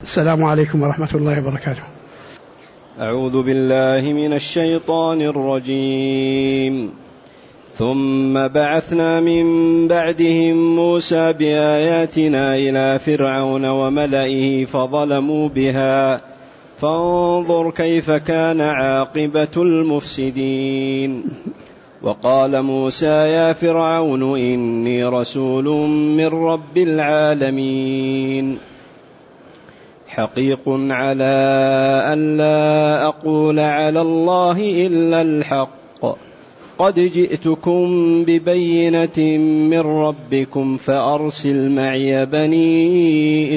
السلام عليكم ورحمة الله وبركاته. أعوذ بالله من الشيطان الرجيم. ثم بعثنا من بعدهم موسى بآياتنا إلى فرعون وملئه فظلموا بها فانظر كيف كان عاقبة المفسدين. وقال موسى يا فرعون إني رسول من رب العالمين حقيق على أن لا أقول على الله إلا الحق قد جئتكم ببينة من ربكم فأرسل معي بني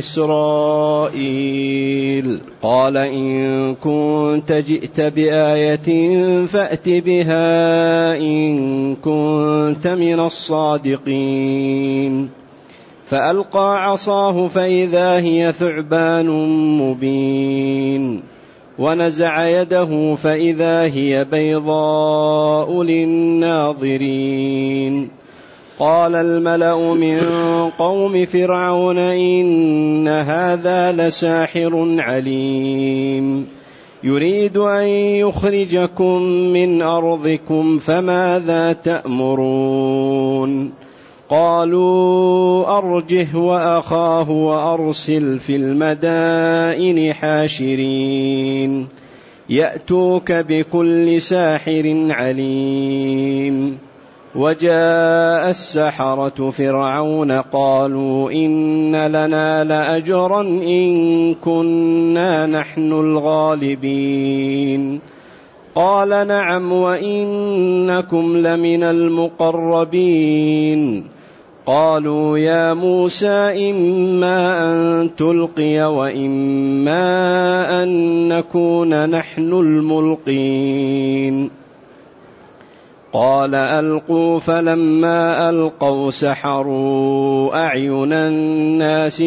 إسرائيل. قال إن كنت جئت بآية فأت بها إن كنت من الصادقين. فألقى عصاه فإذا هي ثعبان مبين ونزع يده فإذا هي بيضاء للناظرين. قال الملأ من قوم فرعون إن هذا لساحر عليم يريد أن يخرجكم من أرضكم فماذا تأمرون؟ قالوا أرجه وأخاه وأرسل في المدائن حاشرين يأتوك بكل ساحر عليم. وجاء السحرة فرعون قالوا إن لنا لأجرا إن كنا نحن الغالبين. قال نعم وإنكم لمن المقربين. قالوا يا موسى إما أن تلقي وإما أن نكون نحن الملقين. قال ألقوا فلما ألقوا سحروا أعين الناس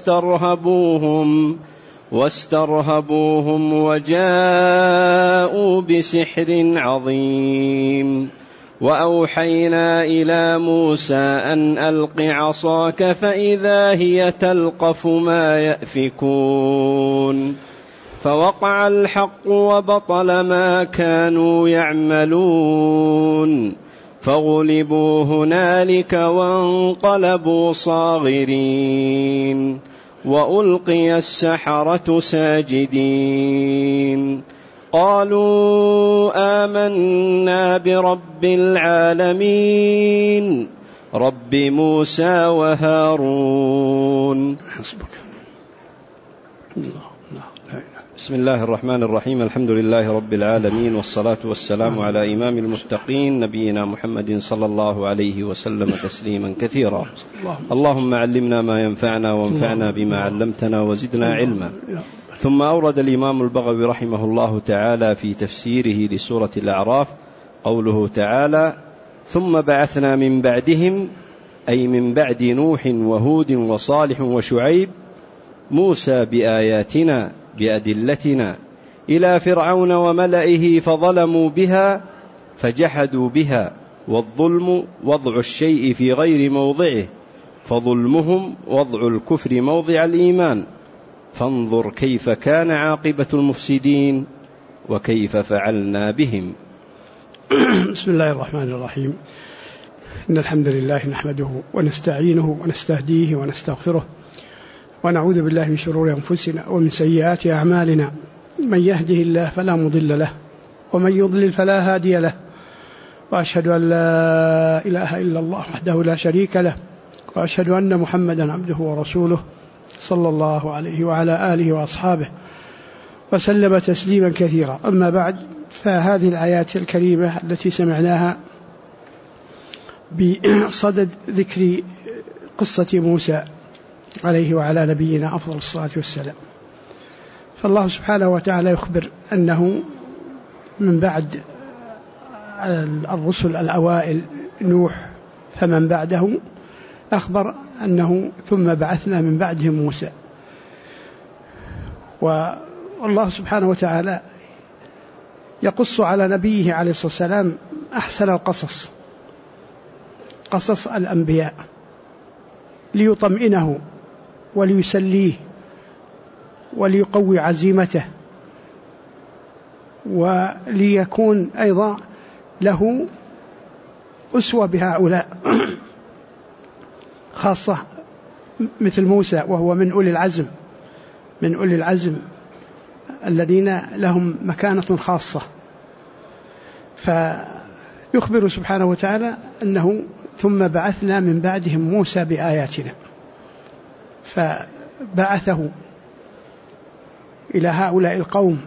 واسترهبوهم وجاءوا بسحر عظيم. وأوحينا إلى موسى أن ألق عصاك فإذا هي تلقف ما يأفكون. فوقع الحق وبطل ما كانوا يعملون فغلبوا هنالك وانقلبوا صاغرين وألقي السحرة ساجدين. قالوا آمنا برب العالمين رب موسى وهارون. بسم الله الرحمن الرحيم. الحمد لله رب العالمين والصلاة والسلام على إمام المتقين نبينا محمد صلى الله عليه وسلم تسليما كثيرا. اللهم علمنا ما ينفعنا وانفعنا بما علمتنا وزدنا علما. ثم أورد الإمام البغوي رحمه الله تعالى في تفسيره لسورة الأعراف قوله تعالى ثم بعثنا من بعدهم أي من بعد نوح وهود وصالح وشعيب موسى بآياتنا بأدلتنا إلى فرعون وملئه فظلموا بها فجحدوا بها. والظلم وضع الشيء في غير موضعه فظلمهم وضع الكفر موضع الإيمان. فانظر كيف كان عاقبة المفسدين وكيف فعلنا بهم. بسم الله الرحمن الرحيم. إن الحمد لله نحمده ونستعينه ونستهديه ونستغفره ونعوذ بالله من شرور أنفسنا ومن سيئات أعمالنا. من يهده الله فلا مضل له ومن يضلل فلا هادي له. وأشهد أن لا إله إلا الله وحده لا شريك له وأشهد أن محمدا عبده ورسوله صلى الله عليه وعلى آله وأصحابه وسلم تسليما كثيرا. أما بعد، فهذه الآيات الكريمة التي سمعناها بصدد ذكر قصة موسى عليه وعلى نبينا أفضل الصلاة والسلام. فالله سبحانه وتعالى يخبر أنه من بعد الرسل الأوائل نوح فمن بعده أخبر أنه ثم بعثنا من بعدهم موسى. والله سبحانه وتعالى يقص على نبيه عليه الصلاة والسلام أحسن القصص، قصص الأنبياء، ليطمئنه وليسليه وليقوي عزيمته، وليكون أيضا له أسوة بهؤلاء، خاصة مثل موسى وهو من أولي العزم الذين لهم مكانة خاصة. فيخبر سبحانه وتعالى أنه ثم بعثنا من بعدهم موسى بآياتنا، فبعثه إلى هؤلاء القوم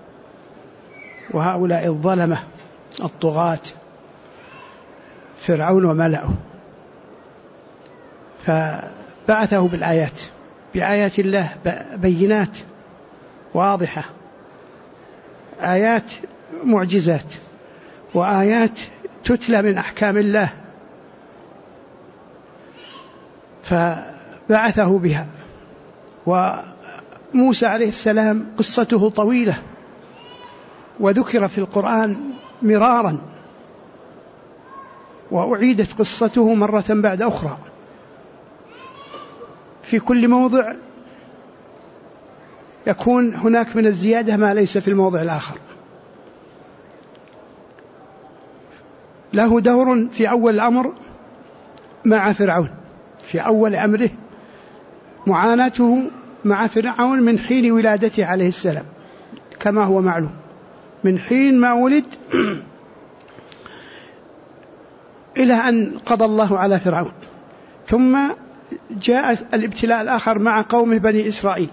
وهؤلاء الظلمة الطغاة فرعون وملأه، فبعثه بالآيات، بآيات الله بينات واضحة، آيات معجزات وآيات تتلى من أحكام الله، فبعثه بها. وموسى عليه السلام قصته طويلة وذكر في القرآن مرارا، وأعيدت قصته مرة بعد أخرى، في كل موضع يكون هناك من الزيادة ما ليس في الموضع الآخر. له دور في أول الأمر مع فرعون، في أول أمره معاناته مع فرعون من حين ولادته عليه السلام، كما هو معلوم من حين ما ولد إلى أن قضى الله على فرعون. ثم جاء الابتلاء الآخر مع قومه بني إسرائيل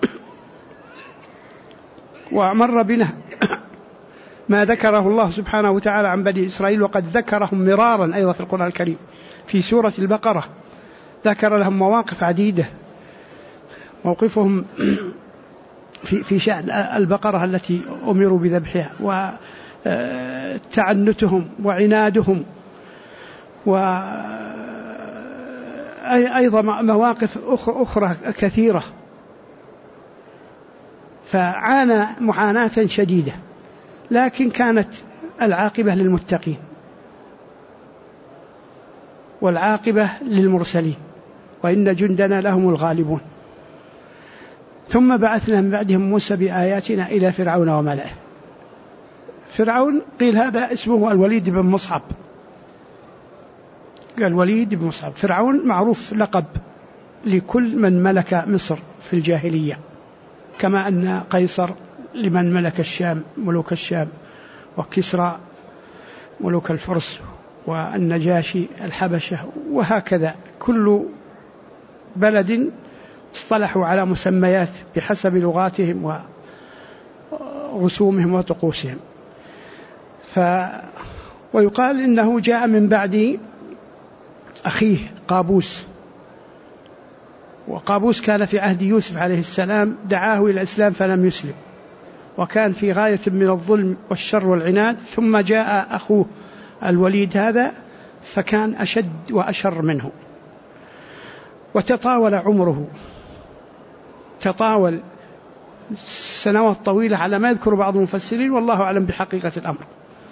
ومر بنا ما ذكره الله سبحانه وتعالى عن بني إسرائيل، وقد ذكرهم مرارا أيضا في القرآن الكريم. في سورة البقرة ذكر لهم مواقف عديدة، موقفهم في شأن البقرة التي أمروا بذبحها، وتعنتهم وعنادهم، وأيضا مواقف أخرى كثيرة. فعانى معاناة شديدة، لكن كانت العاقبة للمتقين والعاقبة للمرسلين، وإن جندنا لهم الغالبون. ثم بعثنا من بعدهم موسى بآياتنا إلى فرعون وملئه. فرعون قيل هذا اسمه الوليد بن مصعب، الوليد بن مصعب. فرعون معروف لقب لكل من ملك مصر في الجاهلية، كما أن قيصر لمن ملك الشام ملوك الشام، وكسرى ملوك الفرس، والنجاشي الحبشة، وهكذا كل بلد اصطلحوا على مسميات بحسب لغاتهم ورسومهم وطقوسهم. ويقال إنه جاء من بعد أخيه قابوس، وقابوس كان في عهد يوسف عليه السلام، دعاه إلى الإسلام فلم يسلم، وكان في غاية من الظلم والشر والعناد. ثم جاء أخوه الوليد هذا فكان أشد وأشر منه، وتطاول عمره، تطاول سنوات طويلة على ما يذكر بعض المفسرين، والله أعلم بحقيقة الأمر.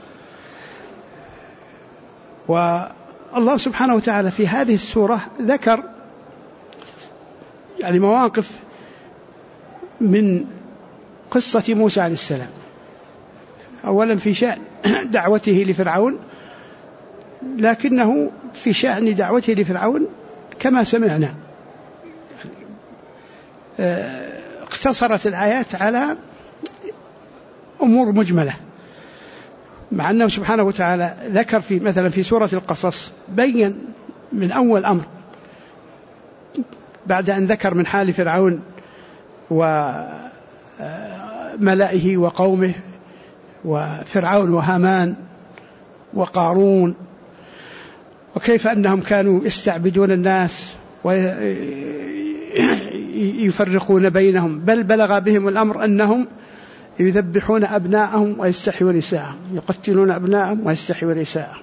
والله سبحانه وتعالى في هذه السورة ذكر يعني مواقف من قصة موسى عليه السلام، أولا في شأن دعوته لفرعون، لكنه في شأن دعوته لفرعون كما سمعنا اقتصرت الآيات على أمور مجملة، مع أنه سبحانه وتعالى ذكر في مثلا في سورة القصص بين من أول أمر بعد أن ذكر من حال فرعون وملئه وقومه وفرعون وهامان وقارون، وكيف أنهم كانوا يستعبدون الناس ويفرقون بينهم، بل بلغ بهم الأمر أنهم يذبحون أبناءهم ويستحيون نساءهم، يقتلون أبناءهم ويستحيون نساءهم.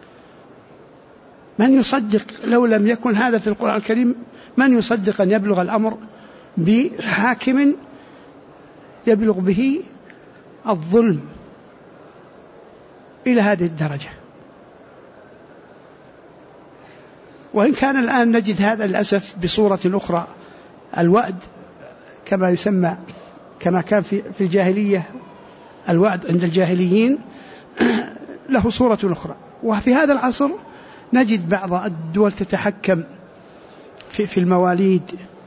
من يصدق لو لم يكن هذا في القرآن الكريم؟ من يصدق أن يبلغ الأمر بحاكم يبلغ به الظلم إلى هذه الدرجة؟ وإن كان الآن نجد هذا للأسف بصورة أخرى، الوأد كما يسمى، كما كان في الجاهلية الوعد عند الجاهليين، له صورة أخرى. وفي هذا العصر نجد بعض الدول تتحكم في المواليد،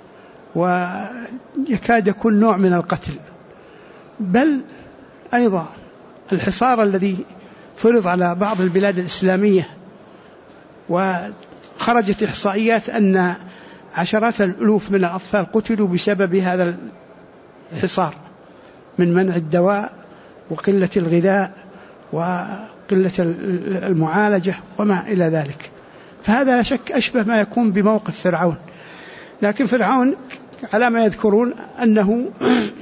ويكاد يكون نوع من القتل. بل أيضا الحصار الذي فرض على بعض البلاد الإسلامية، وخرجت إحصائيات أن عشرات الألوف من الأطفال قتلوا بسبب هذا الحصار، من منع الدواء وقلة الغذاء وقلة المعالجة وما إلى ذلك. فهذا لا شك أشبه ما يكون بموقف فرعون. لكن فرعون على ما يذكرون أنه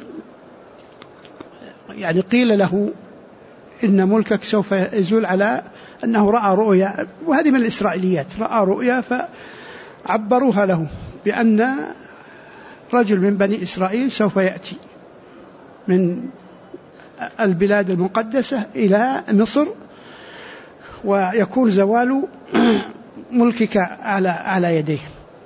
يعني قيل له إن ملكك سوف يزول، على أنه رأى رؤيا، وهذه من الإسرائيليات، رأى رؤيا فعبروها له بأن رجل من بني إسرائيل سوف يأتي من البلاد المقدسة إلى مصر، ويكون زوال ملكك على يديه.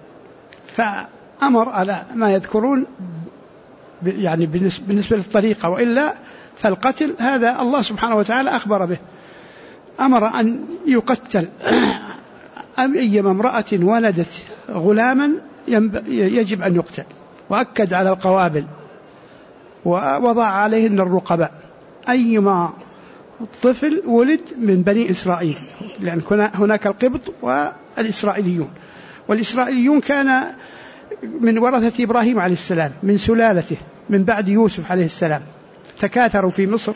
فأمر على ما يذكرون يعني بالنسبة للطريقة، وإلا فالقتل هذا الله سبحانه وتعالى أخبر به. أمر أن يقتل أيما امرأة ولدت غلاما يجب أن يقتل، وأكد على القوابل ووضع عليهن الرقباء أيما طفل ولد من بني إسرائيل، لأن هناك القبط والإسرائيليون، والإسرائيليون كان من ورثة إبراهيم عليه السلام، من سلالته من بعد يوسف عليه السلام، تكاثروا في مصر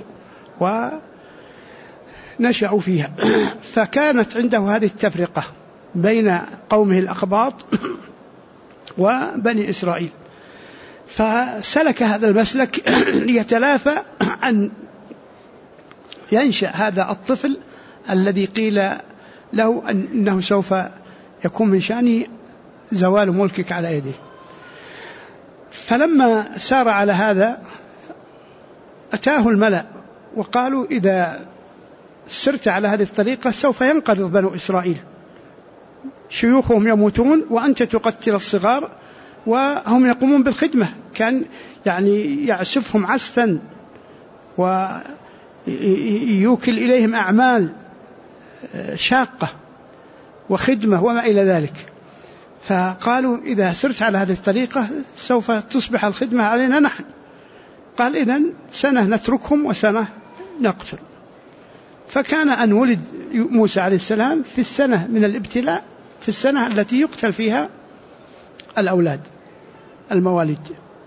ونشأوا فيها. فكانت عنده هذه التفرقة بين قومه الأقباط وبني إسرائيل، فسلك هذا المسلك ليتلافى أن ينشأ هذا الطفل الذي قيل له أنه سوف يكون من شأنه زوال ملكك على يده. فلما سار على هذا أتاه الملأ وقالوا إذا سرت على هذه الطريقة سوف ينقرض بنو إسرائيل، شيوخهم يموتون وأنت تقتل الصغار وهم يقومون بالخدمة. كان يعني يعسفهم عسفا ويوكل إليهم أعمال شاقة وخدمة وما إلى ذلك. فقالوا إذا سرت على هذه الطريقة سوف تصبح الخدمة علينا نحن. قال إذن سنة نتركهم وسنة نقتل. فكان أن ولد موسى عليه السلام في السنة من الابتلاء، في السنة التي يقتل فيها الأولاد المواليد.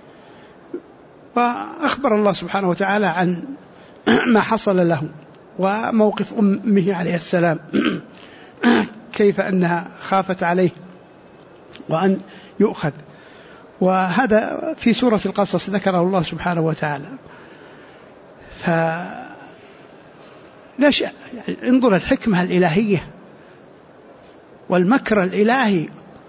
وأخبر الله سبحانه وتعالى عن ما حصل له وموقف أمه عليه السلام، كيف أنها خافت عليه وأن يؤخذ. وهذا في سورة القصص ذكره الله سبحانه وتعالى. فنشأ يعني انظر الحكمة الإلهية والمكر الإلهي.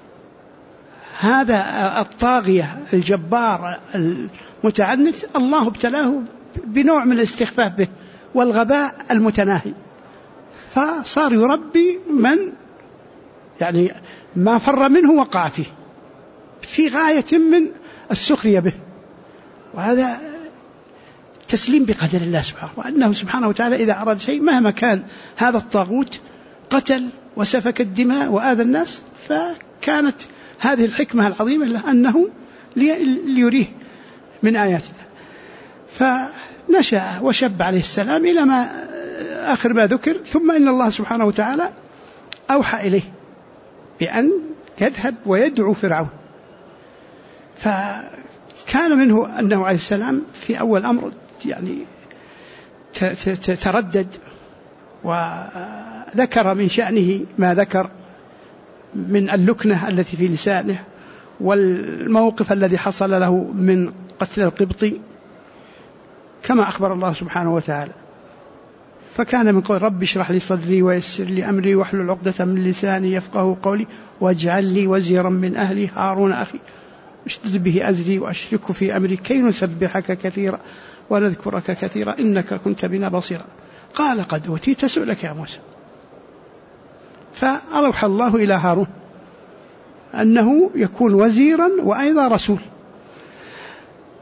هذا الطاغية الجبار المتعنت الله ابتلاه بنوع من الاستخفاف به والغباء المتناهي، فصار يربي من يعني ما فر منه وقع فيه في غاية من السخرية به. وهذا تسليم بقدر الله سبحانه، وأنه سبحانه وتعالى إذا أراد شيء مهما كان هذا الطاغوت قتل وسفك الدماء وآذى الناس، فكانت هذه الحكمة العظيمة له أنه ليريه من آيات الله. فنشأ وشب عليه السلام إلى ما آخر ما ذكر. ثم إن الله سبحانه وتعالى أوحى إليه بأن يذهب ويدعو فرعون. فكان منه أنه عليه السلام في أول أمر يعني تردد، وذكر من شأنه ما ذكر من اللكنة التي في لسانه والموقف الذي حصل له من قتل القبطي كما أخبر الله سبحانه وتعالى. فكان من قول رب اشرح لي صدري ويسر لي أمري واحلل عقدة من لساني يفقه قولي واجعل لي وزيرا من أهلي هارون أخي اشدد به أزري وأشركه في أمري كي نسبحك كثيرا ونذكرك كثيرا إنك كنت بنا بصيرا. قال قد أوتيت سؤلك يا موسى. فأوحى الله إلى هارون أنه يكون وزيرا وأيضا رسول.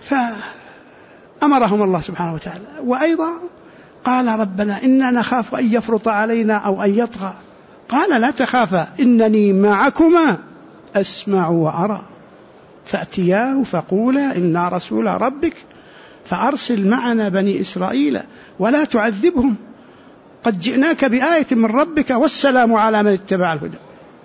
فأمرهم الله سبحانه وتعالى. وأيضا قال ربنا إنا نخاف أن يفرط علينا أو أن يطغى، قال لا تخافا إنني معكما أسمع وأرى، فأتياه فقولا إنا رسول ربك فأرسل معنا بني إسرائيل ولا تعذبهم قد جئناك بآية من ربك والسلام على من اتبع الهدى.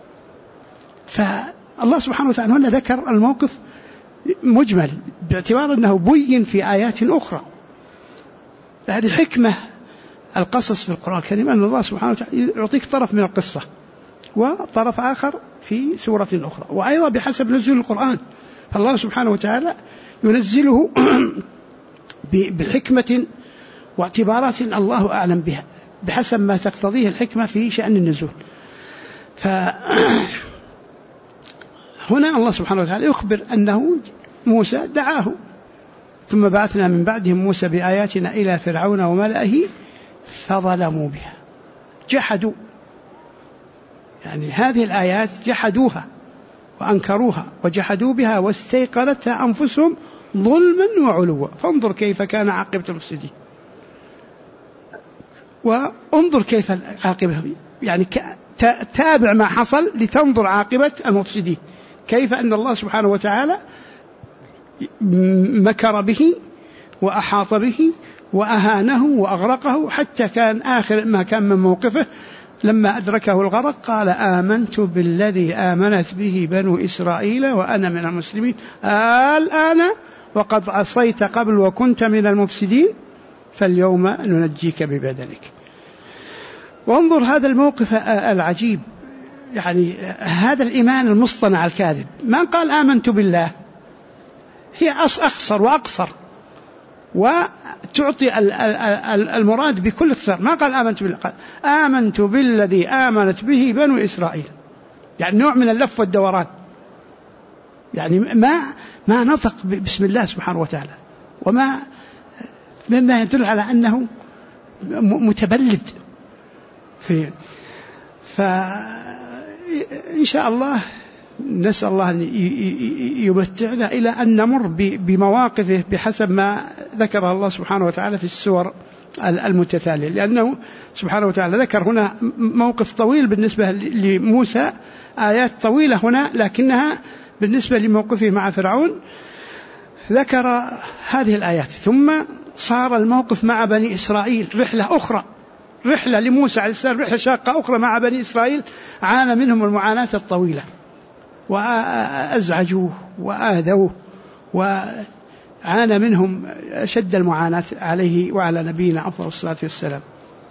فالله سبحانه وتعالى هنا ذكر الموقف مجمل باعتبار أنه بين في آيات أخرى. هذه حكمة القصص في القرآن الكريم، أن الله سبحانه وتعالى يعطيك طرف من القصة وطرف آخر في سورة أخرى، وأيضا بحسب نزول القرآن، فالله سبحانه وتعالى ينزله بحكمة واعتبارات الله أعلم بها بحسب ما تقتضيه الحكمة في شأن النزول. فهنا الله سبحانه وتعالى يخبر أنه موسى دعاه، ثم بعثنا من بعدهم موسى بآياتنا إلى فرعون وملئه فظلموا بها، جحدوا، يعني هذه الآيات جحدوها وأنكروها وجحدوا بها واستيقنتها أنفسهم ظلما وعلوا، فانظر كيف كان عاقبة المفسدين، وانظر كيف عاقبة، يعني تابع ما حصل لتنظر عاقبة المفسدين، كيف أن الله سبحانه وتعالى مكر به وأحاط به وأهانه وأغرقه، حتى كان آخر ما كان من موقفه لما أدركه الغرق قال آمنت بالذي آمنت به بنو إسرائيل وأنا من المسلمين الآن وقد عصيت قبل وكنت من المفسدين فاليوم ننجيك ببدنك. وانظر هذا الموقف العجيب، يعني هذا الإيمان المصطنع الكاذب، ما قال آمنت بالله، هي أخصر وأقصر وتعطي المراد بكل اختصار، ما قال آمنت بالله، قال آمنت بالذي آمنت به بنو إسرائيل، يعني نوع من اللف والدوران، يعني ما نطق بسم الله سبحانه وتعالى، وما مما يدل على أنه متبلد فإن شاء الله نسأل الله أن يمتعنا إلى أن نمر بمواقفه بحسب ما ذكر الله سبحانه وتعالى في السور المتتالية، لأنه سبحانه وتعالى ذكر هنا موقف طويل بالنسبة لموسى، آيات طويلة هنا، لكنها بالنسبة لموقفه مع فرعون ذكر هذه الآيات. ثم صار الموقف مع بني إسرائيل رحلة أخرى، رحلة لموسى عليه السلام، رحلة شاقة أخرى مع بني إسرائيل، عانى منهم المعاناة الطويلة وأزعجوه وآذوه وعانى منهم أشد المعاناة عليه وعلى نبينا أفضل الصلاة والسلام.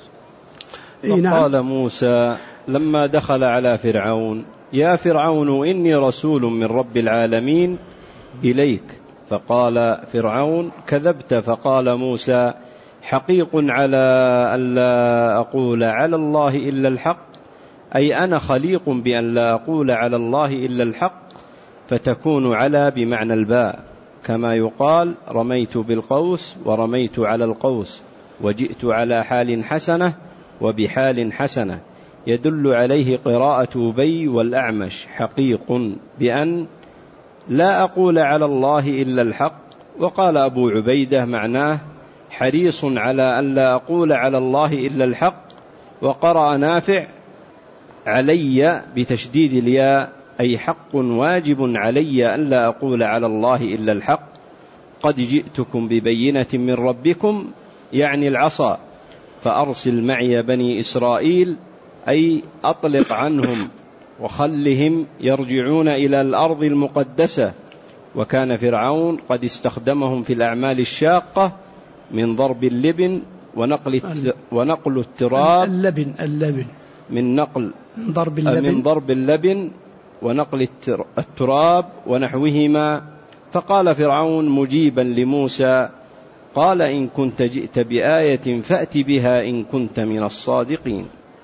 فقال موسى لما دخل على فرعون يا فرعون إني رسول من رب العالمين إليك. فقال فرعون كذبت. فقال موسى حقيق على ألا أقول على الله إلا الحق، أي أنا خليق بأن لا أقول على الله إلا الحق، فتكون على بمعنى الباء، كما يقال رميت بالقوس ورميت على القوس، وجئت على حال حسنة وبحال حسنة، يدل عليه قراءة أبي والأعمش حقيق بأن لا أقول على الله إلا الحق. وقال أبو عبيدة معناه حريص على أن لا أقول على الله إلا الحق. وقرأ نافع علي بتشديد الياء، أي حق واجب علي أن لا أقول على الله إلا الحق، قد جئتكم ببينة من ربكم، يعني العصا، فأرسل معي بني إسرائيل، أي أطلق عنهم وخلهم يرجعون إلى الأرض المقدسة. وكان فرعون قد استخدمهم في الأعمال الشاقة من ضرب اللبن ونقل التراب، اللبن من ضرب اللبن ونقل التراب ونحوهما. فقال فرعون مجيبا لموسى قال إن كنت جئت بآية فأت بها إن كنت من الصادقين.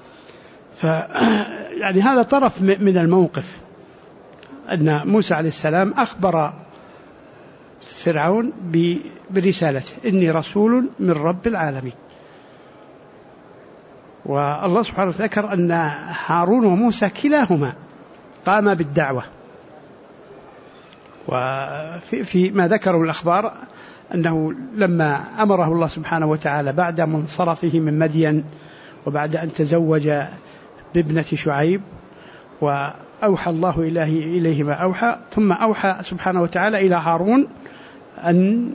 يعني هذا طرف من الموقف، أن موسى عليه السلام أخبر فرعون برسالته إني رسول من رب العالمين. والله سبحانه وتعالى ذكر أن هارون وموسى كلاهما قام بالدعوة، وفي ما ذكروا الأخبار أنه لما أمره الله سبحانه وتعالى بعد منصرفه من مدين وبعد أن تزوج بابنة شعيب وأوحى الله إليه ما أوحى، ثم أوحى سبحانه وتعالى إلى هارون أن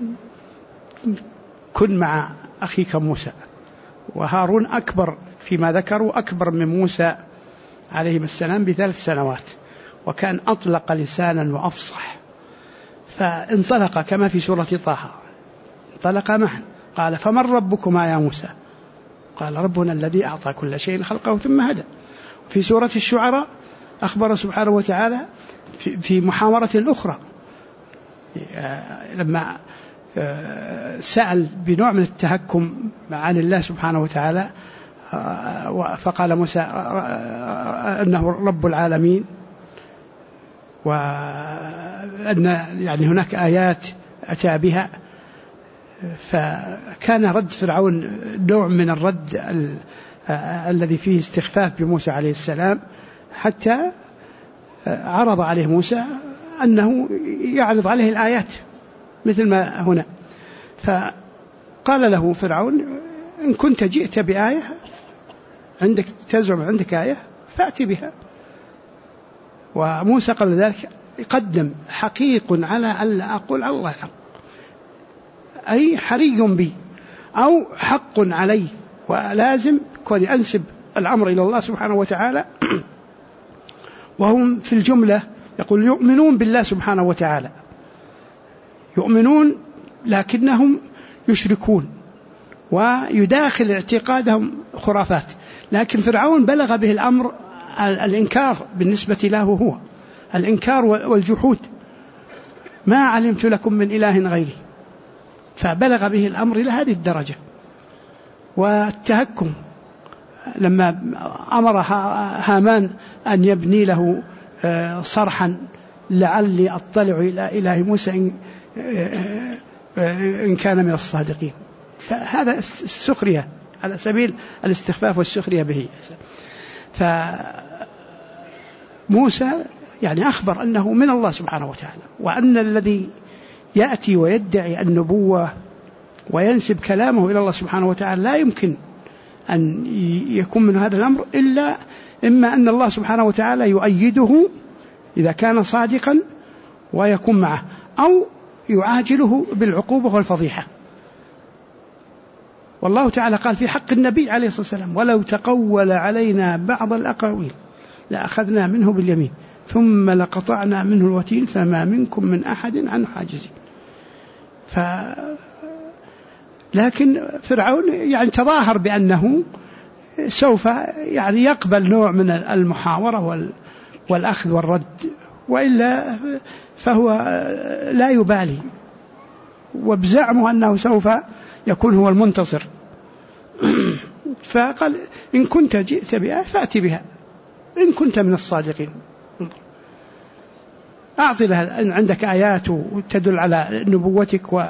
كن مع أخيك موسى، وهارون أكبر فيما ذكروا، أكبر من موسى عليه السلام ب3 سنوات، وكان أطلق لسانا وأفصح، فانطلق كما في سورة طه، انطلق معا قال فمن ربكما يا موسى؟ قال ربنا الذي أعطى كل شيء خلقه ثم هدى. في سورة الشعراء أخبر سبحانه وتعالى في محاورة أخرى لما سأل بنوع من التهكم عن الله سبحانه وتعالى، فقال موسى أنه رب العالمين، وأن يعني هناك آيات أتى بها، فكان رد فرعون نوع من الرد الذي فيه استخفاف بموسى عليه السلام، حتى عرض عليه موسى أنه يعرض عليه الآيات مثل ما هنا، فقال له فرعون إن كنت جئت بآية عندك تزعم عندك آية فأتي بها. وموسى قبل ذلك يقدم حقيق على ألا أقول على الله الحق، أي حري بي أو حق علي، ولازم كوني أنسب الأمر إلى الله سبحانه وتعالى. وهم في الجملة يقول يؤمنون بالله سبحانه وتعالى، يؤمنون لكنهم يشركون ويداخل اعتقادهم خرافات، لكن فرعون بلغ به الأمر الإنكار بالنسبة له هو الإنكار والجحود، ما علمت لكم من إله غيري، فبلغ به الأمر إلى هذه الدرجة. والتهكم لما أمر هامان أن يبني له صرحا لعلي أطلع إلى إله موسى إن كان من الصادقين، فهذا السخرية على سبيل الاستخفاف والسخرية به. فموسى يعني أخبر أنه من الله سبحانه وتعالى، وأن الذي يأتي ويدعي النبوة وينسب كلامه إلى الله سبحانه وتعالى لا يمكن أن يكون من هذا الأمر إلا إما أن الله سبحانه وتعالى يؤيده إذا كان صادقا ويكون معه، أو يعاجله بالعقوبة والفضيحة. والله تعالى قال في حق النبي عليه الصلاة والسلام ولو تقول علينا بعض الأقاويل لأخذنا منه باليمين ثم لقطعنا منه الوتين فما منكم من أحد عنه حاجزين. لكن فرعون يعني تظاهر بأنه سوف يعني يقبل نوع من المحاورة والأخذ والرد، وإلا فهو لا يبالي، وبزعمه أنه سوف يكون هو المنتصر. فقال إن كنت جئت بها فأتي بها إن كنت من الصادقين، أعطي لها إن عندك آيات تدل على نبوتك.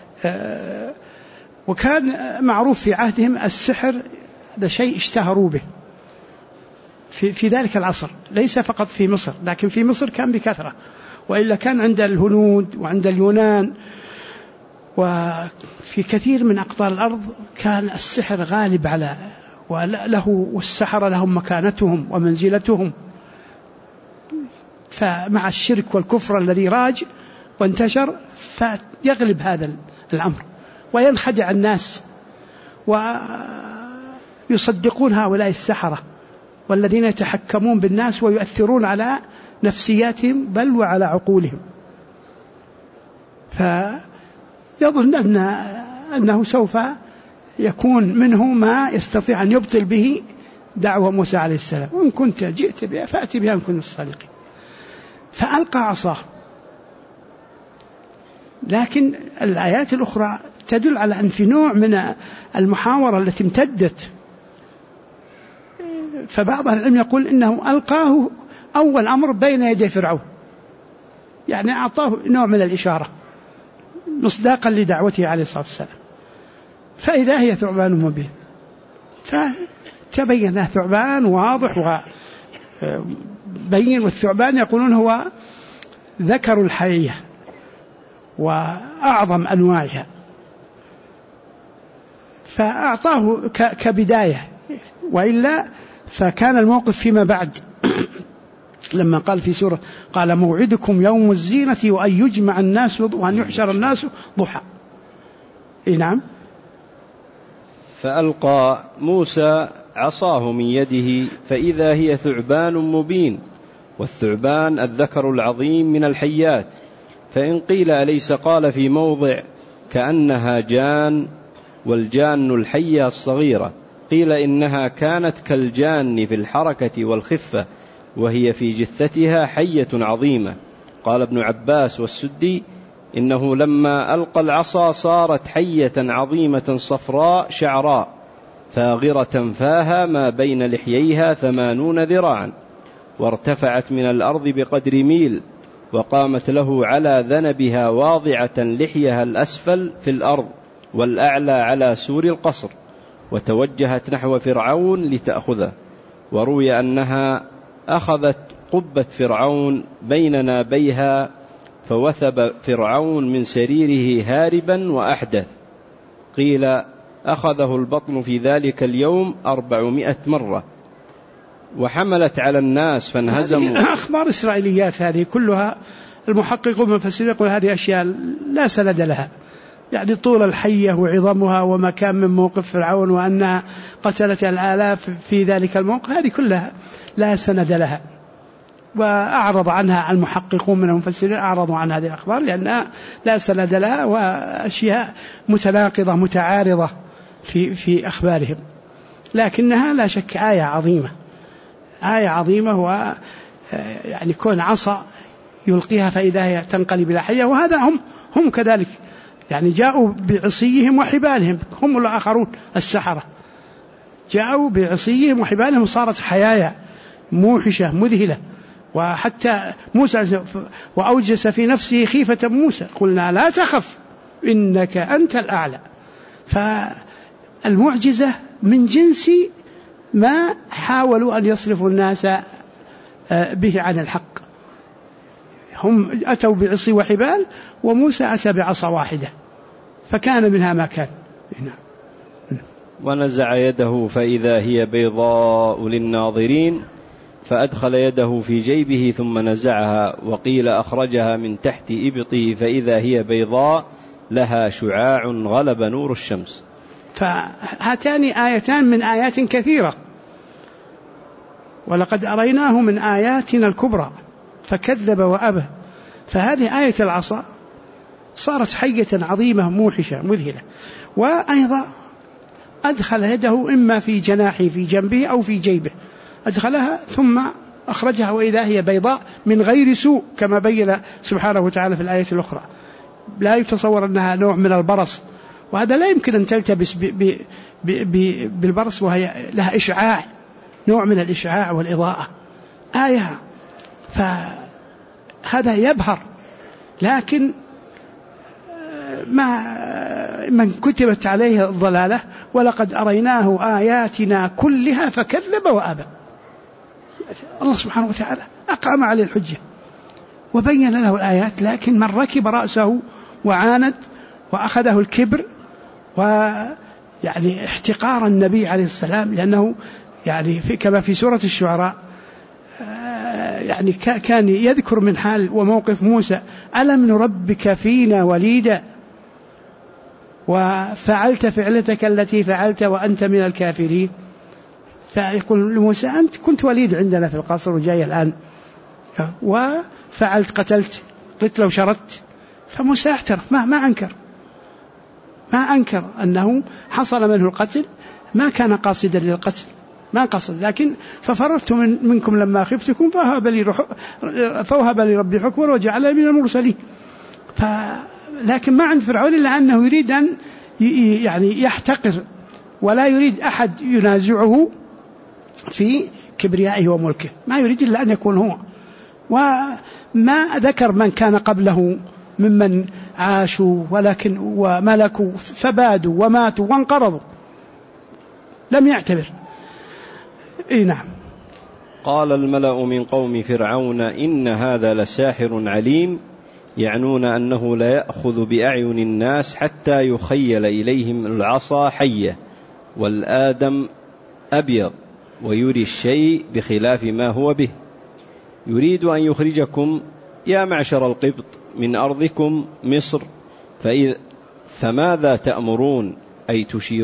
وكان معروف في عهدهم السحر، هذا شيء اشتهروا به في ذلك العصر، ليس فقط في مصر، لكن في مصر كان بكثرة، وإلا كان عند الهنود وعند اليونان وفي كثير من أقطار الأرض كان السحر غالب على والسحرة لهم مكانتهم ومنزلتهم. فمع الشرك والكفر الذي راج وانتشر فيغلب هذا الأمر وينخدع الناس ويصدقون هؤلاء السحرة والذين يتحكمون بالناس ويؤثرون على نفسياتهم بل وعلى عقولهم. فيظن أنه سوف يكون منه ما يستطيع أن يبطل به دعوة موسى عليه السلام، وإن كنت جئت بها فأتي بها إن كنت الصادقين. فألقى عصاه، لكن الآيات الأخرى تدل على أن في نوع من المحاورة التي امتدت. فبعض العلم يقول إنه ألقاه أول أمر بين يدي فرعون، يعني أعطاه نوع من الإشارة مصداقا لدعوته عليه الصلاة والسلام، فإذا هي ثعبان مبين، فتبين ثعبان واضح وبين. والثعبان يقولون هو ذكر الحية وأعظم أنواعها، فأعطاه كبداية، وإلا فكان الموقف فيما بعد لما قال في سورة قال موعدكم يوم الزينة وأن يجمع الناس وأن يحشر الناس ضحى. نعم. فألقى موسى عصاه من يده فإذا هي ثعبان مبين، والثعبان الذكر العظيم من الحيات، فإن قيل أليس قال في موضع كأنها جان والجان الحية الصغيرة، قيل إنها كانت كالجان في الحركة والخفة، وهي في جثتها حية عظيمة. قال ابن عباس والسدي إنه لما ألقى العصا صارت حية عظيمة صفراء شعراء فاغرة فاها ما بين لحييها 80 ذراعا، وارتفعت من الأرض بقدر ميل، وقامت له على ذنبها واضعة لحيها الأسفل في الأرض والأعلى على سور القصر، وتوجهت نحو فرعون لتأخذه. وروي أنها أخذت قبة فرعون بين نابيها، فوثب فرعون من سريره هاربا وأحدث. قيل أخذه البطن في ذلك اليوم 400 مرة، وحملت على الناس فانهزموا. أخبار إسرائيليات هذه كلها، المحققون والمفسرين يقول هذه أشياء لا سند لها، يعني طول الحية وعظمها وما كان من موقف فرعون وأنها قتلت الآلاف في ذلك الموقف، هذه كلها لا سند لها، وأعرض عنها المحققون من المفسرين، أعرضوا عن هذه الأخبار لأنها لا سند لها وأشياء متناقضة متعارضة في أخبارهم، لكنها لا شك آية عظيمة، آية عظيمة. ويعني كون عصا يلقيها فإذا هي تنقلب إلى حية، وهذا هم كذلك، يعني جاءوا بعصيهم وحبالهم، هم الآخرون السحرة جاءوا بعصيهم وحبالهم وصارت حيايا موحشة مذهلة. وحتى موسى وأوجس في نفسه خيفة موسى قلنا لا تخف إنك أنت الأعلى. فالمعجزة من جنس ما حاولوا أن يصرفوا الناس به عن الحق، هم أتوا بعصي وحبال وموسى أتى بعصا واحدة فكان منها ما كان. ونزع يده فإذا هي بيضاء للناظرين، فأدخل يده في جيبه ثم نزعها، وقيل أخرجها من تحت إبطه فإذا هي بيضاء لها شعاع غلب نور الشمس. فهاتان آيتان من آيات كثيرة، ولقد أريناه من آياتنا الكبرى فكذب وأبى. فهذه آية العصا صارت حية عظيمة موحشة مذهلة. وأيضا أدخل يده إما في جناحه في جنبه أو في جيبه، أدخلها ثم أخرجها وإذا هي بيضاء من غير سوء، كما بين سبحانه وتعالى في الآية الأخرى. لا يتصور أنها نوع من البرص، وهذا لا يمكن أن تلتبس بالبرص وهي لها إشعاع، نوع من الإشعاع والإضاءة آية، فهذا يبهر. لكن من كتبت عليه الضلالة ولقد أريناه آياتنا كلها فكذب وأبى. الله سبحانه وتعالى أقام عليه الحجة وبين له الآيات، لكن من ركب رأسه وعاند وأخذه الكبر ويعني احتقار النبي عليه السلام، لأنه يعني كما في سورة الشعراء يعني كان يذكر من حال وموقف موسى ألم نربك فينا وليدا وفعلت فعلتك التي فعلت وأنت من الكافرين. فيقول لموسى أنت كنت وليد عندنا في القصر وجاي الآن وفعلت قتلت قلت لو شردت. فموسى اعترف ما أنكر أنه حصل منه القتل، ما كان قاصدا للقتل، ما قصد، لكن ففررت منكم لما خفتكم فوهب لي ربي حكما وجعلني من المرسلين. لكن ما عند فرعون إلا أنه يريد أن يعني يحتقر ولا يريد أحد ينازعه في كبريائه وملكه، ما يريد إلا أن يكون هو. وما ذكر من كان قبله ممن عاشوا ولكن وملكوا فبادوا وماتوا وانقرضوا، لم يعتبر. نعم. قال الملأ من قوم فرعون إن هذا لساحر عليم يعنون أنه لا يأخذ بأعين الناس حتى يخيل إليهم العصا حية والآدم أبيض ويري الشيء بخلاف ما هو به. يريد أن يخرجكم يا معشر القبط من أرضكم مصر فماذا تأمرون أي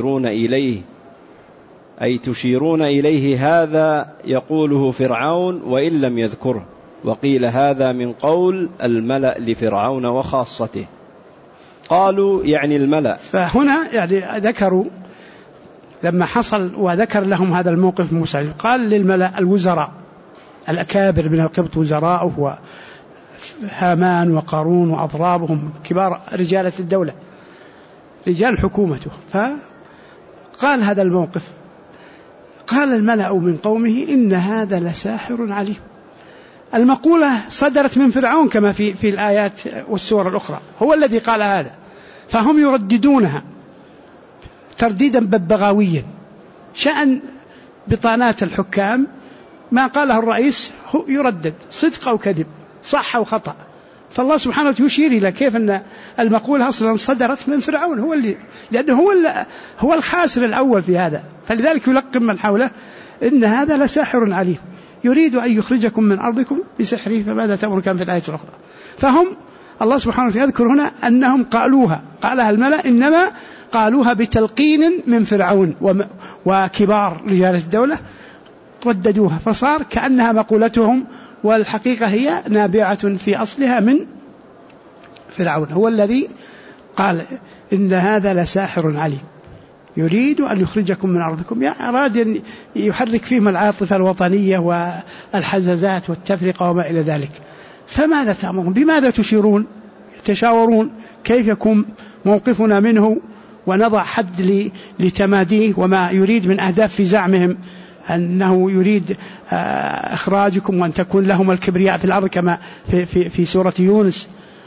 تشيرون إليه هذا يقوله فرعون وإن لم يذكره. وقيل هذا من قول الملأ لفرعون وخاصته. قالوا يعني الملأ. فهنا يعني ذكروا لما حصل وذكر لهم هذا الموقف موسى قال للملأ الوزراء الأكابر من القبط وزراءه هامان وقارون وأضرابهم كبار رجالة الدولة رجال حكومته. فقال هذا الموقف قال الملأ من قومه إن هذا لساحر عليم. المقولة صدرت من فرعون كما في الآيات والسور الأخرى، هو الذي قال هذا، فهم يرددونها ترديدا ببغاويا. شأن بطانات الحكام ما قاله الرئيس يردد صدق أو كذب صح أو خطأ. فالله سبحانه وتعالى يشير إلى كيف أن المقولة أصلا صدرت من فرعون، هو اللي لأنه هو الخاسر الأول في هذا. فلذلك يلقن من حوله إن هذا لساحر عليم يريد أن يخرجكم من أرضكم بسحره فماذا تأمر كان في الآية الأخرى. فهم الله سبحانه وتعالى يذكر هنا أنهم قالها الملأ إنما قالوها بتلقين من فرعون وكبار رجال الدولة رددوها، فصار كأنها مقولتهم والحقيقة هي نابعة في أصلها من فرعون. هو الذي قال إن هذا لساحر عليم يريد أن يخرجكم من أرضكم، أراد أن يحرك فيهم العاطفة الوطنية والحزازات والتفرقة وما إلى ذلك. فماذا تأمرون بماذا تشيرون؟ يتشاورون كيف يكون موقفنا منه ونضع حد لتماديه وما يريد من أهداف في زعمهم أنه يريد إخراجكم وأن تكون لهم الكبرياء في الأرض كما في سورة يونس.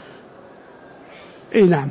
نعم.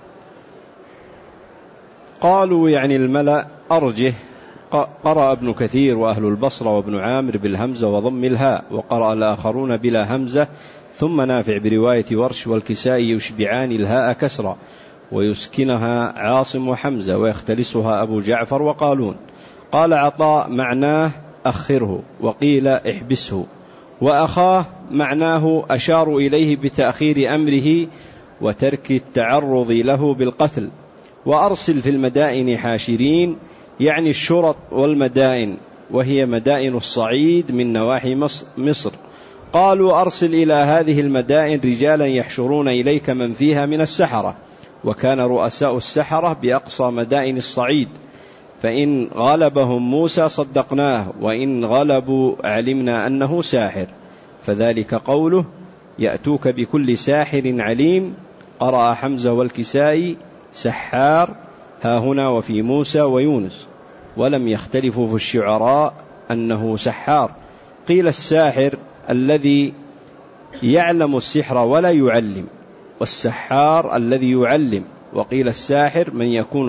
قالوا يعني الملأ أرجه. قرأ ابن كثير وأهل البصرة وابن عامر بالهمزة وضم الهاء، وقرأ الآخرون بلا همزة، ثم نافع برواية ورش والكسائي يشبعان الهاء كسرا ويسكنها عاصم وحمزة ويختلسها أبو جعفر وقالون. قال عطاء معناه أخره، وقيل احبسه، وأخاه معناه أشار إليه بتأخير أمره وترك التعرض له بالقتل. وأرسل في المدائن حاشرين يعني الشرط والمدائن، وهي مدائن الصعيد من نواحي مصر. قالوا أرسل إلى هذه المدائن رجالا يحشرون إليك من فيها من السحرة، وكان رؤساء السحرة بأقصى مدائن الصعيد، فإن غلبهم موسى صدقناه وإن غلبوا علمنا أنه ساحر. فذلك قوله يأتوك بكل ساحر عليم. قرأ حمزة والكسائي سحار ها هنا وفي موسى ويونس، ولم يختلفوا في الشعراء أنه سحار. قيل الساحر الذي يعلم السحر ولا يعلم، والسحار الذي يعلم. وقيل الساحر من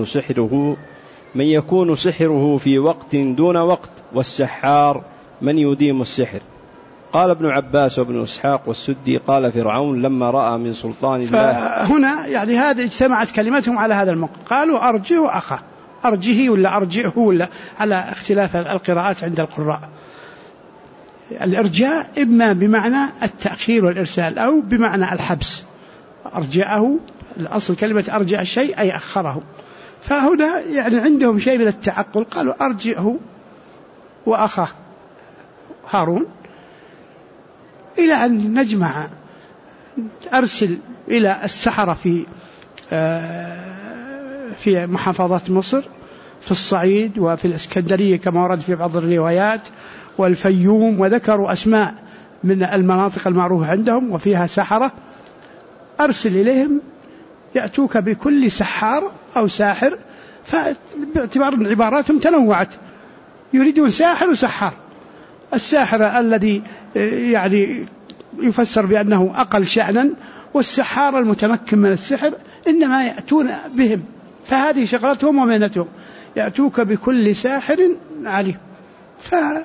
يكون سحره في وقت دون وقت، والسحار من يديم السحر. قال ابن عباس وابن إسحاق والسدي قال فرعون لما رأى من سلطان الله. فهنا يعني هذا اجتمعت كلمتهم على هذا الموقف، قالوا أرجه وأخاه، أرجه ولا أرجعه ولا على اختلاف القراءات عند القراء. الإرجاء إما بمعنى التأخير والإرسال أو بمعنى الحبس. أرجعه الأصل كلمة أرجع الشيء أي أخره، فهنا يعني عندهم شيء من التعقل، قالوا أرجعه وأخاه هارون إلى أن نجمع أرسل إلى السحرة في محافظات مصر في الصعيد وفي الإسكندرية كما ورد في بعض الروايات والفيوم، وذكروا أسماء من المناطق المعروفة عندهم وفيها سحرة. أرسل إليهم يأتوك بكل سحار أو ساحر، فباعتبار أن عباراتهم تنوعت يريدون ساحر وسحار. الساحر الذي يعني يفسر بأنه أقل شأنا، والسحار المتمكن من السحر إنما يأتون بهم، فهذه شغلتهم ومهنتهم، يأتوك بكل ساحر عليم.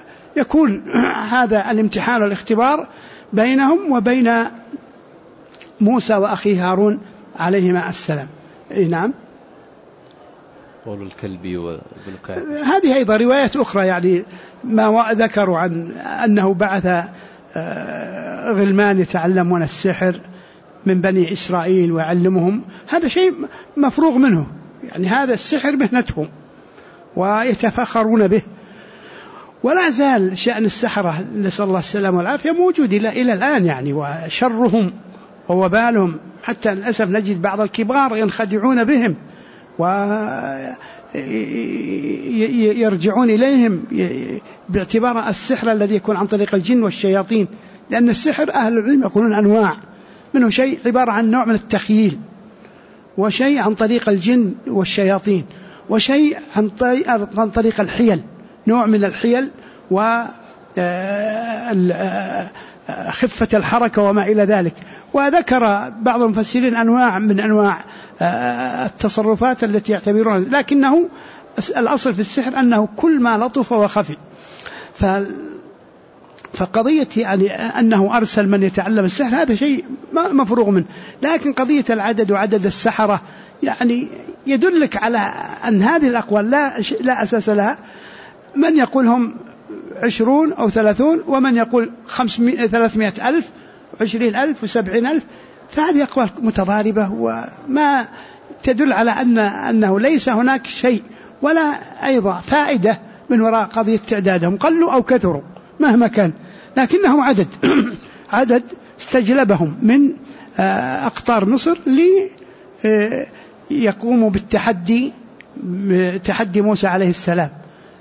فيكون هذا الامتحان والاختبار بينهم وبين موسى وأخيه هارون عليهما السلام. نعم. قول الكلبي وابن كعب. هذه أيضا روايات أخرى، يعني ما ذكروا عن أنه بعث غلمان يتعلمون السحر من بني إسرائيل ويعلمهم، هذا شيء مفروغ منه، يعني هذا السحر مهنتهم ويتفاخرون به. ولا زال شأن السحرة نسأل الله السلامة والعافية موجود إلى الآن، يعني وشرهم ووبالهم، حتى للأسف نجد بعض الكبار ينخدعون بهم ويرجعون إليهم باعتبار السحر الذي يكون عن طريق الجن والشياطين، لأن السحر أهل العلم يقولون أنواع منه، شيء عبارة عن نوع من التخييل، وشيء عن طريق الجن والشياطين، وشيء عن طريق الحيل، نوع من الحيل وخفة الحركة وما إلى ذلك. وذكر بعض المفسرين أنواع من أنواع التصرفات التي يعتبرون، لكنه الأصل في السحر أنه كل ما لطف وخفي. فقضية يعني أنه أرسل من يتعلم السحر هذا شيء مفروغ منه، لكن قضية العدد وعدد السحرة يعني يدلك على أن هذه الأقوال لا أساس لها. من يقولهم 20 أو 30، ومن يقول 300,000 20,000 و70,000، فهذه أقوال متضاربة وما تدل على أنه ليس هناك شيء ولا أيضا فائدة من وراء قضية تعدادهم، قلوا أو كثروا مهما كان، لكنهم عدد استجلبهم من أقطار مصر ليقوموا بالتحدي، تحدي موسى عليه السلام.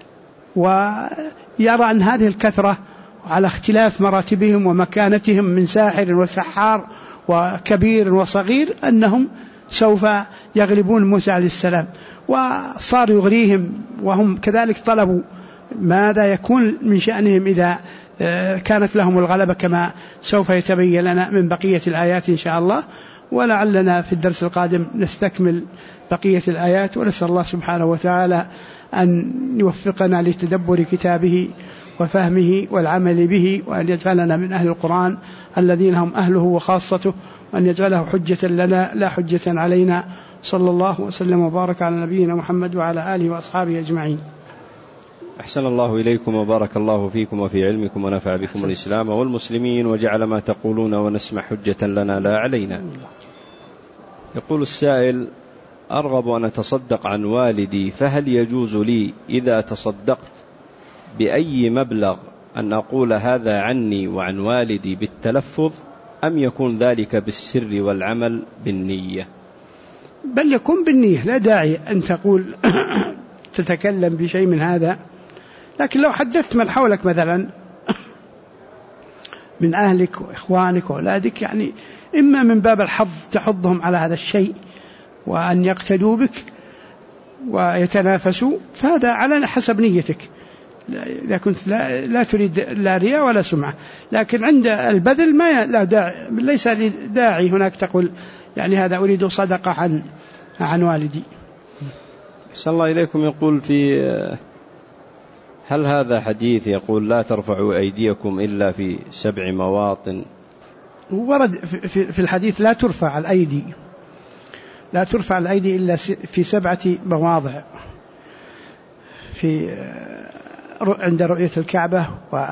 ويرى أن هذه الكثرة على اختلاف مراتبهم ومكانتهم من ساحر وسحار وكبير وصغير أنهم سوف يغلبون موسى عليه السلام. وصار يغريهم، وهم كذلك طلبوا ماذا يكون من شأنهم إذا كانت لهم الغلبة، كما سوف يتبين لنا من بقية الآيات إن شاء الله. ولعلنا في الدرس القادم نستكمل بقية الآيات، ونسأل الله سبحانه وتعالى أن يوفقنا لتدبر كتابه وفهمه والعمل به، وأن يجعلنا من أهل القرآن الذين هم أهله وخاصته، وأن يجعله حجة لنا لا حجة علينا. صلى الله وسلم وبارك على نبينا محمد وعلى آله وأصحابه أجمعين. أحسن الله إليكم وبارك الله فيكم وفي علمكم ونفع بكم الإسلام والمسلمين، وجعل ما تقولون ونسمع حجة لنا لا علينا. يقول السائل: أرغب أن أتصدق عن والدي، فهل يجوز لي إذا تصدقت بأي مبلغ أن أقول هذا عني وعن والدي بالتلفظ، أم يكون ذلك بالسر والعمل بالنية؟ بل يكون بالنية، لا داعي أن تقول تتكلم بشيء من هذا. لكن لو حدثت من حولك مثلا من أهلك وإخوانك وأولادك، يعني إما من باب الحظ تحضهم على هذا الشيء وأن يقتدوا بك ويتنافسوا، فهذا على حسب نيتك، إذا كنت لا تريد لا رياء ولا سمعة. لكن عند البذل ليس داعي هناك تقول يعني هذا أريد صدقة عن والدي. أحسن الله إليكم. يقول هل هذا حديث يقول لا ترفعوا أيديكم إلا في 7 مواطن؟ ورد في الحديث لا ترفع الأيدي إلا في 7 مواضع: عند رؤية الكعبة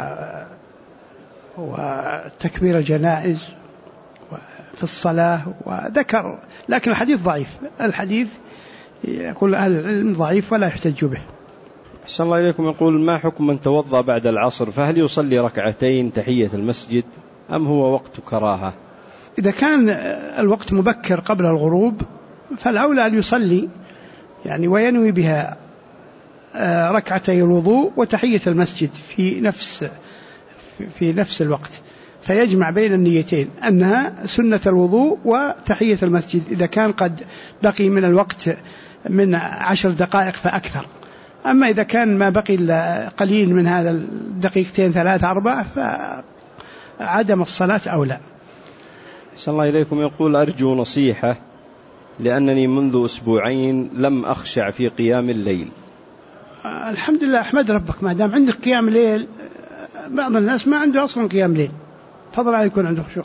وتكبير الجنائز وفي الصلاة، وذكر، لكن الحديث ضعيف. الحديث يقول أهل العلم ضعيف ولا يحتج به. أحسن الله إليكم. يقول: ما حكم من توضأ بعد العصر، فهل يصلي 2 ركعتين تحية المسجد أم هو وقت كراهة؟ إذا كان الوقت مبكر قبل الغروب فالأولى أن يصلي يعني وينوي بها 2 ركعتي الوضوء وتحية المسجد في نفس الوقت، فيجمع بين النيتين أنها سنة الوضوء وتحية المسجد إذا كان قد بقي من الوقت من 10 دقائق فأكثر. أما إذا كان ما بقي قليل من هذا الدقيقتين 3 4 فعدم الصلاة أولى. أحسن الله إليكم. يقول: أرجو نصيحة، لأنني منذ 2 أسبوعين لم أخشع في قيام الليل. الحمد لله، أحمد ربك ما دام عندك قيام ليل. بعض الناس ما عنده أصلا قيام ليل، فضل على يكون عنده خشوع.